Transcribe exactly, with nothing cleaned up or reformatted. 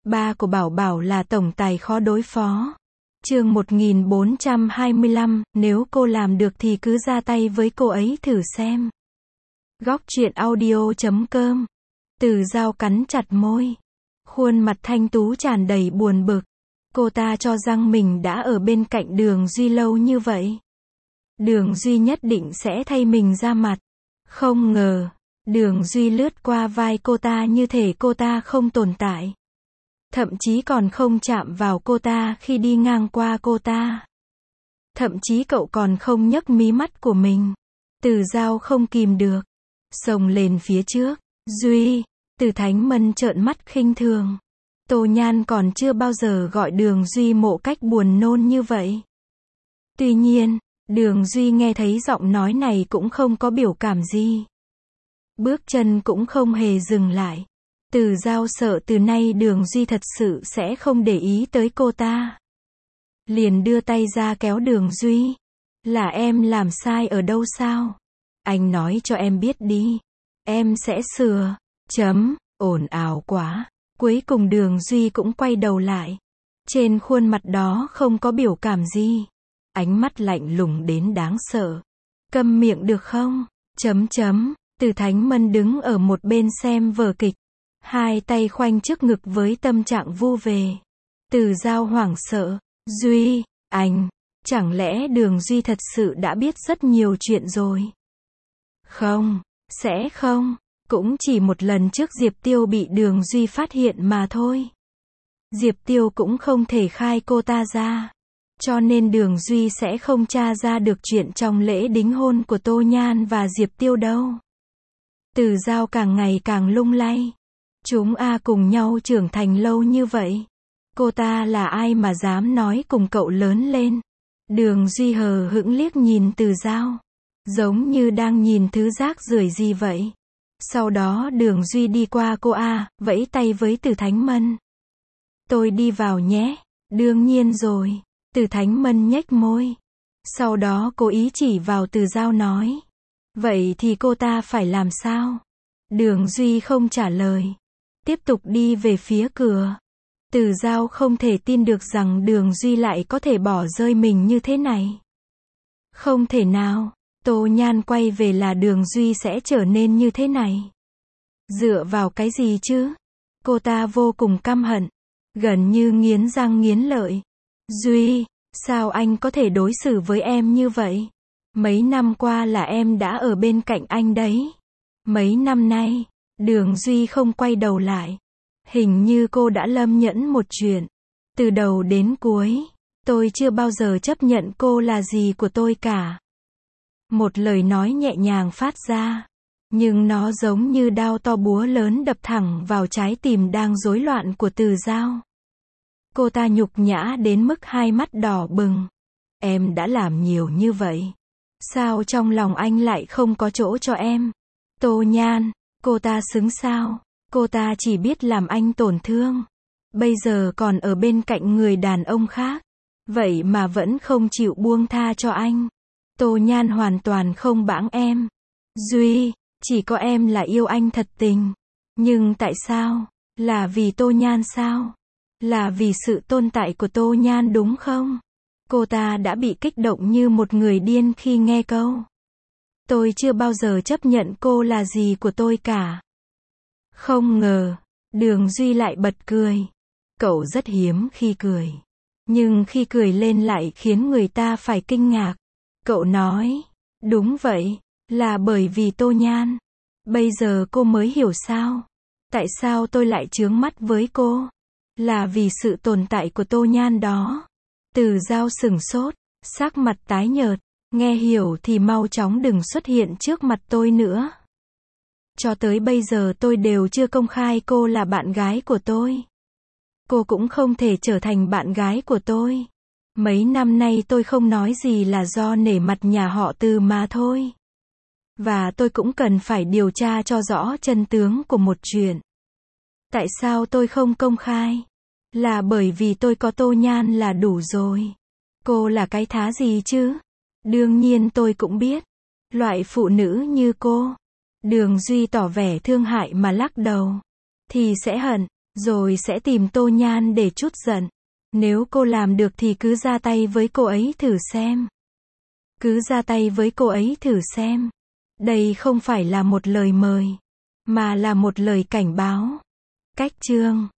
Ba của Bảo Bảo là tổng tài khó đối phó. Chương một nghìn bốn trăm hai mươi lăm, nếu cô làm được thì cứ ra tay với cô ấy thử xem. Góc truyện audio chấm com. Từ Dao cắn chặt môi. Khuôn mặt thanh tú tràn đầy buồn bực. Cô ta cho rằng mình đã ở bên cạnh Đường Duy lâu như vậy. Đường Duy nhất định sẽ thay mình ra mặt. Không ngờ, Đường Duy lướt qua vai cô ta như thể cô ta không tồn tại. Thậm chí còn không chạm vào cô ta khi đi ngang qua cô ta. Thậm chí cậu còn không nhấc mí mắt của mình. Từ Dao không kìm được. Xông lên phía trước. Duy, Từ Thánh Mân trợn mắt khinh thường. Tô Nhan còn chưa bao giờ gọi Đường Duy mộ cách buồn nôn như vậy. Tuy nhiên, Đường Duy nghe thấy giọng nói này cũng không có biểu cảm gì. Bước chân cũng không hề dừng lại. Từ Dao sợ từ nay Đường Duy thật sự sẽ không để ý tới cô ta. Liền đưa tay ra kéo Đường Duy. Là em làm sai ở đâu sao? Anh nói cho em biết đi. Em sẽ sửa. Chấm, ồn ào quá. Cuối cùng Đường Duy cũng quay đầu lại. Trên khuôn mặt đó không có biểu cảm gì. Ánh mắt lạnh lùng đến đáng sợ. Câm miệng được không? Chấm chấm. Từ Thánh Mân đứng ở một bên xem vở kịch. Hai tay khoanh trước ngực với tâm trạng vu về. Từ Dao hoảng sợ. Duy, anh, chẳng lẽ Đường Duy thật sự đã biết rất nhiều chuyện rồi? Không, sẽ không. Cũng chỉ một lần trước Diệp Tiêu bị Đường Duy phát hiện mà thôi. Diệp Tiêu cũng không thể khai cô ta ra. Cho nên Đường Duy sẽ không tra ra được chuyện trong lễ đính hôn của Tô Nhan và Diệp Tiêu đâu. Từ Dao càng ngày càng lung lay. Chúng a cùng nhau trưởng thành lâu như vậy. Cô ta là ai mà dám nói cùng cậu lớn lên? Đường Duy hờ hững liếc nhìn Từ Dao. Giống như đang nhìn thứ rác rưởi gì vậy. Sau đó Đường Duy đi qua cô a, vẫy tay với Từ Thánh Mân. Tôi đi vào nhé. Đương nhiên rồi. Từ Thánh Mân nhếch môi. Sau đó cố ý chỉ vào Từ Dao nói. Vậy thì cô ta phải làm sao? Đường Duy không trả lời. Tiếp tục đi về phía cửa. Từ Dao không thể tin được rằng Đường Duy lại có thể bỏ rơi mình như thế này. Không thể nào. Tô Nhan quay về là Đường Duy sẽ trở nên như thế này. Dựa vào cái gì chứ? Cô ta vô cùng căm hận. Gần như nghiến răng nghiến lợi. Duy, sao anh có thể đối xử với em như vậy? Mấy năm qua là em đã ở bên cạnh anh đấy. Mấy năm nay, Đường Duy không quay đầu lại. Hình như cô đã lâm nhẫn một chuyện. Từ đầu đến cuối, tôi chưa bao giờ chấp nhận cô là gì của tôi cả. Một lời nói nhẹ nhàng phát ra. Nhưng nó giống như đao to búa lớn đập thẳng vào trái tim đang rối loạn của Từ Dao. Cô ta nhục nhã đến mức hai mắt đỏ bừng. Em đã làm nhiều như vậy. Sao trong lòng anh lại không có chỗ cho em? Tô Nhan, cô ta xứng sao? Cô ta chỉ biết làm anh tổn thương. Bây giờ còn ở bên cạnh người đàn ông khác. Vậy mà vẫn không chịu buông tha cho anh. Tô Nhan hoàn toàn không bãng em. Duy, chỉ có em là yêu anh thật tình. Nhưng tại sao? Là vì Tô Nhan sao? Là vì sự tồn tại của Tô Nhan đúng không? Cô ta đã bị kích động như một người điên khi nghe câu. Tôi chưa bao giờ chấp nhận cô là gì của tôi cả. Không ngờ, Đường Duy lại bật cười. Cậu rất hiếm khi cười. Nhưng khi cười lên lại khiến người ta phải kinh ngạc. Cậu nói, đúng vậy, là bởi vì Tô Nhan. Bây giờ cô mới hiểu sao? Tại sao tôi lại chướng mắt với cô? Là vì sự tồn tại của Tô Nhan đó. Từ Dao sửng sốt, sắc mặt tái nhợt. Nghe hiểu thì mau chóng đừng xuất hiện trước mặt tôi nữa. Cho tới bây giờ tôi đều chưa công khai cô là bạn gái của tôi. Cô cũng không thể trở thành bạn gái của tôi. Mấy năm nay tôi không nói gì là do nể mặt nhà họ Từ mà thôi. Và tôi cũng cần phải điều tra cho rõ chân tướng của một chuyện. Tại sao tôi không công khai? Là bởi vì tôi có Tô Nhan là đủ rồi. Cô là cái thá gì chứ? Đương nhiên tôi cũng biết. Loại phụ nữ như cô. Đường Duy tỏ vẻ thương hại mà lắc đầu. Thì sẽ hận. Rồi sẽ tìm Tô Nhan để trút giận. Nếu cô làm được thì cứ ra tay với cô ấy thử xem. Cứ ra tay với cô ấy thử xem. Đây không phải là một lời mời, mà là một lời cảnh báo. Cách chương